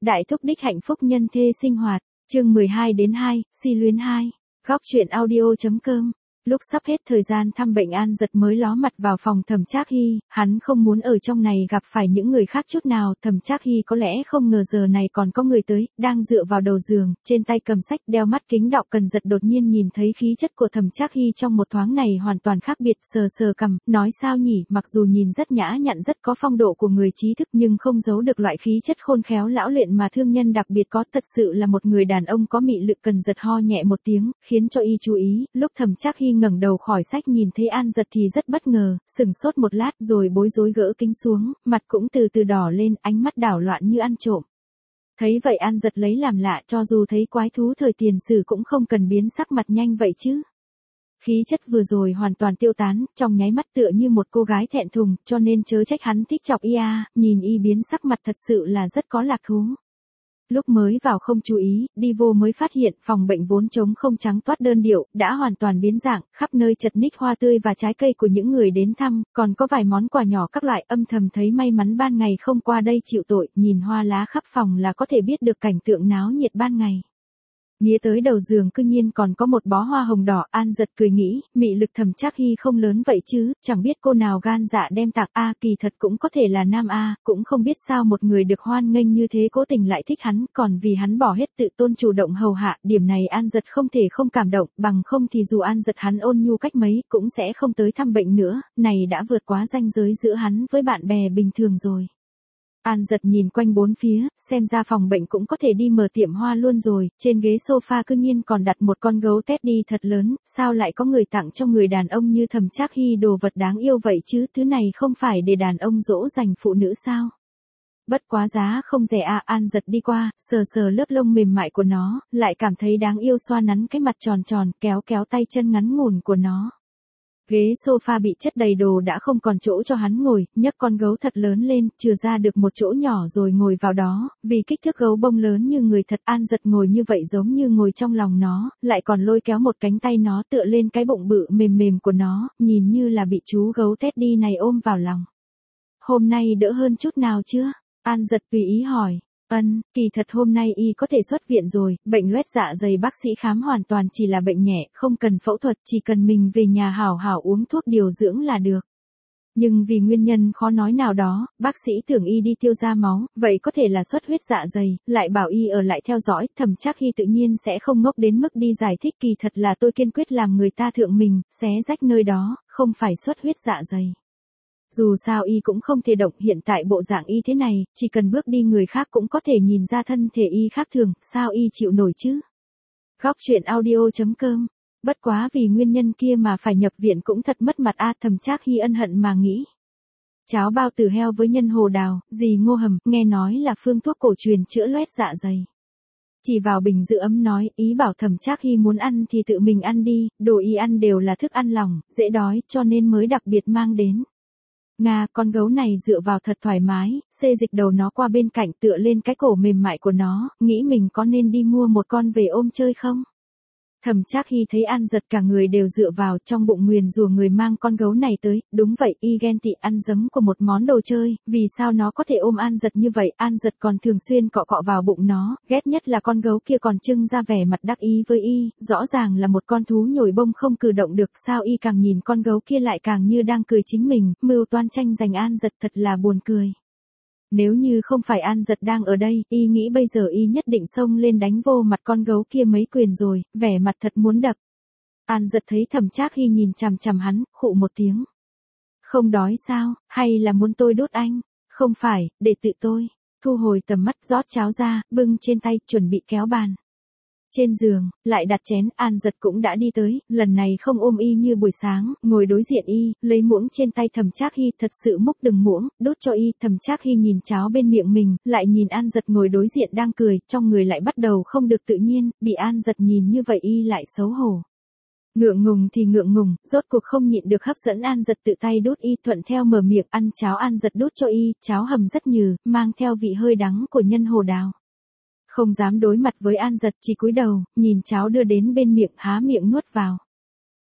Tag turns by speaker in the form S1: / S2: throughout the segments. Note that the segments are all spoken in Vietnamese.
S1: Đại thúc đích hạnh phúc nhân thê sinh hoạt, chương 12-2, si luyến 2. Góc truyện audio.com. Lúc sắp hết thời gian thăm bệnh, An Dật mới ló mặt vào phòng Thẩm Trác Hy, hắn không muốn ở trong này gặp phải những người khác chút nào. Thẩm Trác Hy có lẽ không ngờ giờ này còn có người tới, đang dựa vào đầu giường, trên tay cầm sách, đeo mắt kính đọng Cần Dật đột nhiên nhìn thấy khí chất của Thẩm Trác Hy trong một thoáng này hoàn toàn khác biệt, sờ sờ cằm, nói sao nhỉ, mặc dù nhìn rất nhã nhặn, rất có phong độ của người trí thức nhưng không giấu được loại khí chất khôn khéo lão luyện mà thương nhân đặc biệt có, thật sự là một người đàn ông có mị lực. Cần Dật ho nhẹ một tiếng, khiến cho y chú ý, lúc Thẩm Trác Hy ngẩng đầu khỏi sách nhìn thấy An Dật thì rất bất ngờ, sững sốt một lát rồi bối rối gỡ kính xuống, mặt cũng từ từ đỏ lên, ánh mắt đảo loạn như ăn trộm. Thấy vậy An Dật lấy làm lạ, cho dù thấy quái thú thời tiền sử cũng không cần biến sắc mặt nhanh vậy chứ. Khí chất vừa rồi hoàn toàn tiêu tán, trong nháy mắt tựa như một cô gái thẹn thùng, cho nên chớ trách hắn thích chọc y a, nhìn y biến sắc mặt thật sự là rất có lạc thú. Lúc mới vào không chú ý, đi vô mới phát hiện phòng bệnh vốn trống không trắng toát đơn điệu, đã hoàn toàn biến dạng, khắp nơi chật ních hoa tươi và trái cây của những người đến thăm, còn có vài món quà nhỏ các loại. Âm thầm thấy may mắn ban ngày không qua đây chịu tội, nhìn hoa lá khắp phòng là có thể biết được cảnh tượng náo nhiệt ban ngày. Nghĩ tới đầu giường cư nhiên còn có một bó hoa hồng đỏ, An Dật cười nghĩ, mị lực Thẩm Trác Hy không lớn vậy chứ, chẳng biết cô nào gan dạ đem tặng a, kỳ thật cũng có thể là nam a, cũng không biết sao một người được hoan nghênh như thế cố tình lại thích hắn, còn vì hắn bỏ hết tự tôn chủ động hầu hạ, điểm này An Dật không thể không cảm động, bằng không thì dù An Dật hắn ôn nhu cách mấy cũng sẽ không tới thăm bệnh nữa, này đã vượt quá ranh giới giữa hắn với bạn bè bình thường rồi. An Dật nhìn quanh bốn phía, xem ra phòng bệnh cũng có thể đi mở tiệm hoa luôn rồi, trên ghế sofa cư nhiên còn đặt một con gấu teddy thật lớn, sao lại có người tặng cho người đàn ông như Thẩm Trác Hy đồ vật đáng yêu vậy chứ, thứ này không phải để đàn ông dỗ dành phụ nữ sao? Bất quá giá không rẻ à, An Dật đi qua, sờ sờ lớp lông mềm mại của nó, lại cảm thấy đáng yêu, xoa nắn cái mặt tròn tròn, kéo kéo tay chân ngắn ngủn của nó. Ghế sofa bị chất đầy đồ đã không còn chỗ cho hắn ngồi, nhấc con gấu thật lớn lên, chừa ra được một chỗ nhỏ rồi ngồi vào đó, vì kích thước gấu bông lớn như người thật. An Dật ngồi như vậy giống như ngồi trong lòng nó, lại còn lôi kéo một cánh tay nó tựa lên cái bụng bự mềm mềm của nó, nhìn như là bị chú gấu teddy này ôm vào lòng. Hôm nay đỡ hơn chút nào chưa? An Dật tùy ý hỏi. Kỳ thật hôm nay y có thể xuất viện rồi, bệnh loét dạ dày bác sĩ khám hoàn toàn chỉ là bệnh nhẹ, không cần phẫu thuật, chỉ cần mình về nhà hảo hảo uống thuốc điều dưỡng là được. Nhưng vì nguyên nhân khó nói nào đó, bác sĩ tưởng y đi tiêu ra máu, vậy có thể là xuất huyết dạ dày, lại bảo y ở lại theo dõi. Thẩm Trác Hy tự nhiên sẽ không ngốc đến mức đi giải thích, kỳ thật là tôi kiên quyết làm người ta thượng mình, xé rách nơi đó, không phải xuất huyết dạ dày. Dù sao y cũng không thể động, hiện tại bộ dạng y thế này, chỉ cần bước đi người khác cũng có thể nhìn ra thân thể y khác thường, sao y chịu nổi chứ? Góc truyện audio.com. Bất quá vì nguyên nhân kia mà phải nhập viện cũng thật mất mặt a, Thẩm Trác Hy ân hận mà nghĩ. Cháo bao tử heo với nhân hồ đào, dì ngô hầm, nghe nói là phương thuốc cổ truyền chữa loét dạ dày. Chỉ vào bình giữ ấm nói, ý bảo Thẩm Trác Hy muốn ăn thì tự mình ăn đi, đồ y ăn đều là thức ăn lỏng, dễ đói, cho nên mới đặc biệt mang đến. Nga, con gấu này dựa vào thật thoải mái, xê dịch đầu nó qua bên cạnh tựa lên cái cổ mềm mại của nó, nghĩ mình có nên đi mua một con về ôm chơi không? Thẩm Trác Hy thấy An Dật cả người đều dựa vào, trong bụng nguyền rủa người mang con gấu này tới, đúng vậy, y ghen tị ăn giấm của một món đồ chơi, vì sao nó có thể ôm An Dật như vậy, An Dật còn thường xuyên cọ cọ vào bụng nó, ghét nhất là con gấu kia còn trưng ra vẻ mặt đắc ý với y, rõ ràng là một con thú nhồi bông không cử động được, sao y càng nhìn con gấu kia lại càng như đang cười chính mình, mưu toan tranh giành An Dật thật là buồn cười. Nếu như không phải An Dật đang ở đây, y nghĩ bây giờ y nhất định xông lên đánh vô mặt con gấu kia mấy quyền rồi, vẻ mặt thật muốn đập. An Dật thấy Thẩm Trác Hy nhìn chằm chằm hắn, khụ một tiếng. Không đói sao, hay là muốn tôi đốt anh? Không phải, để tự tôi. Thu hồi tầm mắt, rót cháo ra, bưng trên tay, chuẩn bị kéo bàn. Trên giường, lại đặt chén, An Dật cũng đã đi tới, lần này không ôm y như buổi sáng, ngồi đối diện y, lấy muỗng trên tay Thẩm Trác Hy, thật sự múc từng muỗng, đút cho y. Thẩm Trác Hy nhìn cháo bên miệng mình, lại nhìn An Dật ngồi đối diện đang cười, trong người lại bắt đầu không được tự nhiên, bị An Dật nhìn như vậy y lại xấu hổ. Ngượng ngùng thì ngượng ngùng, rốt cuộc không nhịn được hấp dẫn An Dật tự tay đút y, thuận theo mở miệng ăn cháo. An Dật đút cho y, cháo hầm rất nhừ, mang theo vị hơi đắng của nhân hồ đào. Không dám đối mặt với An Dật, chỉ cúi đầu, nhìn cháo đưa đến bên miệng, há miệng nuốt vào.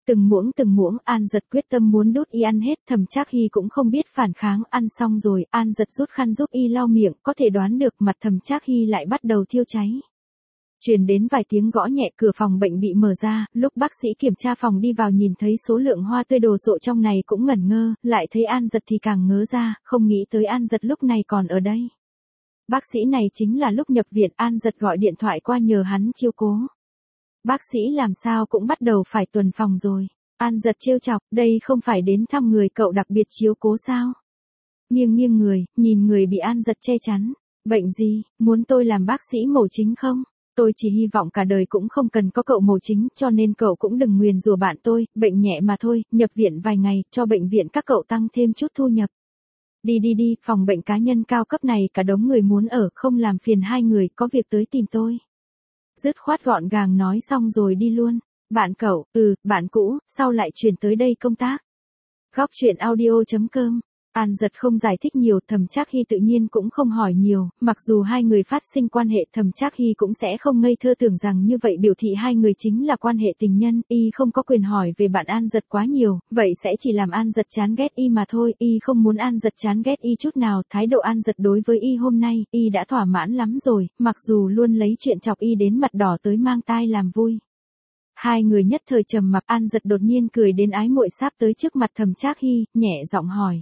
S1: Từng muỗng An Giật quyết tâm muốn đút y ăn hết, Thẩm Trác Hy cũng không biết phản kháng, ăn xong rồi, An Giật rút khăn giúp y lau miệng, có thể đoán được mặt Thẩm Trác Hy lại bắt đầu thiêu cháy. Truyền đến vài tiếng gõ nhẹ, cửa phòng bệnh bị mở ra, lúc bác sĩ kiểm tra phòng đi vào nhìn thấy số lượng hoa tươi đồ sộ trong này cũng ngẩn ngơ, lại thấy An Giật thì càng ngớ ra, không nghĩ tới An Giật lúc này còn ở đây. Bác sĩ này chính là lúc nhập viện An Giật gọi điện thoại qua nhờ hắn chiếu cố. Bác sĩ làm sao cũng bắt đầu phải tuần phòng rồi. An Giật trêu chọc, đây không phải đến thăm người cậu đặc biệt chiếu cố sao? Nghiêng người, nhìn người bị An Giật che chắn. Bệnh gì, muốn tôi làm bác sĩ mổ chính không? Tôi chỉ hy vọng cả đời cũng không cần có cậu mổ chính, cho nên cậu cũng đừng nguyền rủa bạn tôi, bệnh nhẹ mà thôi, nhập viện vài ngày, cho bệnh viện các cậu tăng thêm chút thu nhập. Đi, phòng bệnh cá nhân cao cấp này cả đống người muốn ở, không làm phiền hai người, có việc tới tìm tôi. Dứt khoát gọn gàng nói xong rồi đi luôn. Bạn cậu, bạn cũ, sao lại chuyển tới đây công tác? Góc chuyện audio.com. An Giật không giải thích nhiều, Thẩm Trác Hy tự nhiên cũng không hỏi nhiều, mặc dù hai người phát sinh quan hệ, Thẩm Trác Hy cũng sẽ không ngây thơ tưởng rằng như vậy biểu thị hai người chính là quan hệ tình nhân, y không có quyền hỏi về bạn An Giật quá nhiều, vậy sẽ chỉ làm An Giật chán ghét y mà thôi, y không muốn An Giật chán ghét y chút nào, thái độ An Giật đối với y hôm nay, y đã thỏa mãn lắm rồi, mặc dù luôn lấy chuyện chọc y đến mặt đỏ tới mang tai làm vui. Hai người nhất thời trầm mặc, An Giật đột nhiên cười đến ái muội sáp tới trước mặt Thẩm Trác Hy, nhẹ giọng hỏi.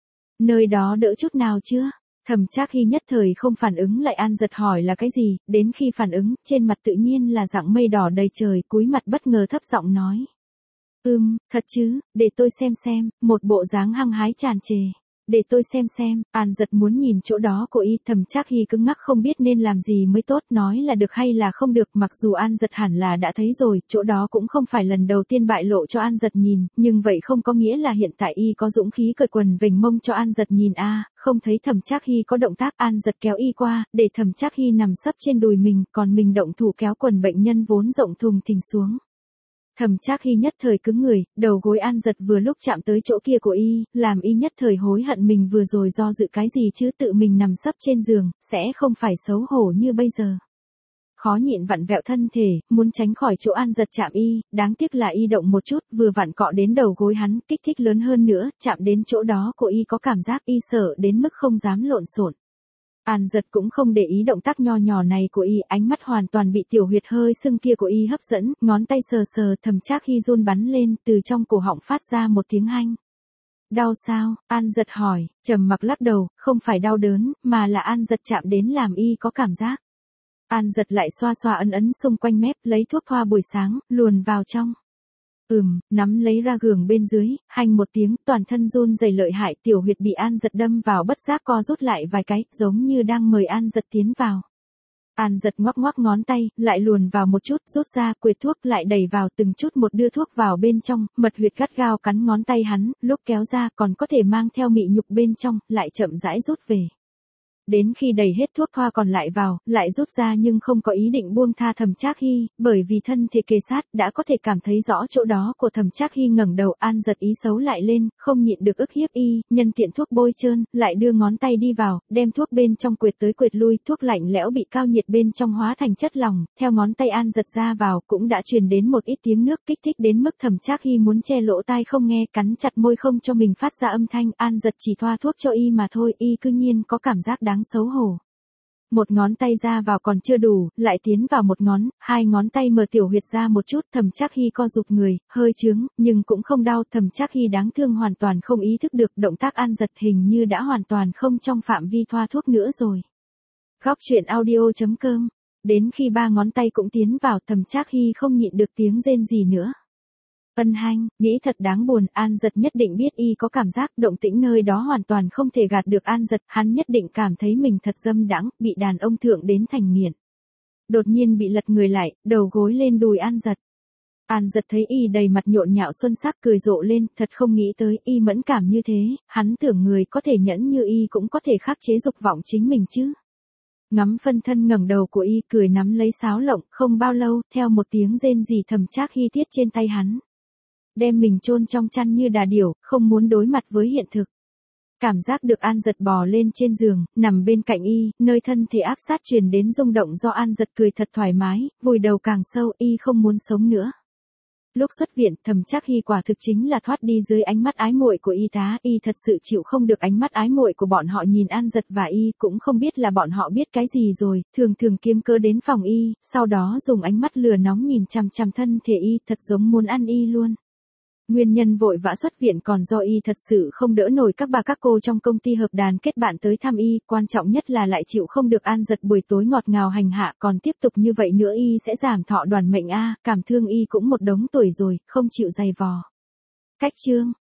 S1: Nơi đó đỡ chút nào chưa? Thẩm Trác Hy nhất thời không phản ứng lại An Giật hỏi là cái gì, đến khi phản ứng, trên mặt tự nhiên là dạng mây đỏ đầy trời, cúi mặt bất ngờ thấp giọng nói. Thật chứ, để tôi xem, một bộ dáng hăng hái tràn trề. Để tôi xem, An Giật muốn nhìn chỗ đó của y, Thẩm Trác Hy cứng ngắc không biết nên làm gì mới tốt, nói là được hay là không được, mặc dù An Giật hẳn là đã thấy rồi, chỗ đó cũng không phải lần đầu tiên bại lộ cho An Giật nhìn, nhưng vậy không có nghĩa là hiện tại y có dũng khí cởi quần vểnh mông cho An Giật nhìn không thấy Thẩm Trác Hy có động tác, An Giật kéo y qua, để Thẩm Trác Hy nằm sấp trên đùi mình, còn mình động thủ kéo quần bệnh nhân vốn rộng thùng thình xuống. Thẩm Trác Hy nhất thời cứng người, đầu gối An Giật vừa lúc chạm tới chỗ kia của y, làm y nhất thời hối hận mình vừa rồi do dự cái gì chứ, tự mình nằm sấp trên giường, sẽ không phải xấu hổ như bây giờ. Khó nhịn vặn vẹo thân thể, muốn tránh khỏi chỗ An Giật chạm y, đáng tiếc là y động một chút, vừa vặn cọ đến đầu gối hắn, kích thích lớn hơn nữa, chạm đến chỗ đó của y có cảm giác y sợ đến mức không dám lộn xộn. An Giật cũng không để ý động tác nho nhỏ này của y, ánh mắt hoàn toàn bị tiểu huyệt hơi sưng kia của y hấp dẫn, ngón tay sờ, Thẩm Trác Hy run bắn lên, từ trong cổ họng phát ra một tiếng hanh. Đau sao? An Giật hỏi, trầm mặc lắc đầu, không phải đau đớn, mà là An Giật chạm đến làm y có cảm giác. An Giật lại xoa ấn xung quanh mép, lấy thuốc thoa buổi sáng, luồn vào trong. Nắm lấy ra gường bên dưới, hanh một tiếng, toàn thân run rẩy lợi hại, tiểu huyệt bị An Giật đâm vào bất giác co rút lại vài cái, giống như đang mời An Giật tiến vào. An Giật ngoắc ngón tay, lại luồn vào một chút, rút ra, quệt thuốc lại đẩy vào từng chút một đưa thuốc vào bên trong, mật huyệt gắt gao cắn ngón tay hắn, lúc kéo ra còn có thể mang theo mị nhục bên trong, lại chậm rãi rút về. Đến khi đầy hết thuốc thoa còn lại vào, lại rút ra nhưng không có ý định buông tha Thẩm Trác Hy, bởi vì thân thể kề sát, đã có thể cảm thấy rõ chỗ đó của Thẩm Trác Hy ngẩng đầu, An Giật ý xấu lại lên, không nhịn được ức hiếp y, nhân tiện thuốc bôi trơn, lại đưa ngón tay đi vào, đem thuốc bên trong quệt tới quệt lui, thuốc lạnh lẽo bị cao nhiệt bên trong hóa thành chất lỏng, theo ngón tay An Giật ra vào, cũng đã truyền đến một ít tiếng nước kích thích đến mức Thẩm Trác Hy muốn che lỗ tai không nghe, cắn chặt môi không cho mình phát ra âm thanh, An Giật chỉ thoa thuốc cho y mà thôi, y cư nhiên có cảm giác đáng xấu hổ. Một ngón tay ra vào còn chưa đủ, lại tiến vào một ngón, hai ngón tay mở tiểu huyệt ra một chút, Thẩm Trác Hy co rụt người, hơi chướng, nhưng cũng không đau, Thẩm Trác Hy đáng thương hoàn toàn không ý thức được động tác An Giật hình như đã hoàn toàn không trong phạm vi thoa thuốc nữa rồi. Góc chuyện audio.com. Đến khi ba ngón tay cũng tiến vào, Thẩm Trác Hy không nhịn được tiếng rên gì nữa. Ân hanh, nghĩ thật đáng buồn, An Giật nhất định biết y có cảm giác, động tĩnh nơi đó hoàn toàn không thể gạt được An Giật, hắn nhất định cảm thấy mình thật dâm đãng, bị đàn ông thượng đến thành nghiện. Đột nhiên bị lật người lại, đầu gối lên đùi An Giật. An Giật thấy y đầy mặt nhộn nhạo xuân sắc cười rộ lên, thật không nghĩ tới y mẫn cảm như thế, hắn tưởng người có thể nhẫn như y cũng có thể khắc chế dục vọng chính mình chứ. Ngắm phân thân ngẩng đầu của y cười nắm lấy sáo lộng, không bao lâu, theo một tiếng rên rỉ Thẩm Trác Hy tiết trên tay hắn. Đem mình chôn trong chăn như đà điểu, không muốn đối mặt với hiện thực. Cảm giác được An Giật bò lên trên giường, nằm bên cạnh y, nơi thân thể áp sát truyền đến rung động do An Giật cười thật thoải mái, vùi đầu càng sâu, y không muốn sống nữa. Lúc xuất viện, Thẩm Trác Hy quả thực chính là thoát đi dưới ánh mắt ái muội của y tá, y thật sự chịu không được ánh mắt ái muội của bọn họ nhìn An Dật và y, cũng không biết là bọn họ biết cái gì rồi, thường thường kiếm cớ đến phòng y, sau đó dùng ánh mắt lửa nóng nhìn chằm chằm thân thể y, thật giống muốn ăn y luôn. Nguyên nhân vội vã xuất viện còn do y thật sự không đỡ nổi các bà các cô trong công ty hợp đàn kết bạn tới thăm y, quan trọng nhất là lại chịu không được An Dật buổi tối ngọt ngào hành hạ, còn tiếp tục như vậy nữa y sẽ giảm thọ đoàn mệnh a, cảm thương y cũng một đống tuổi rồi, không chịu dày vò. Cách chương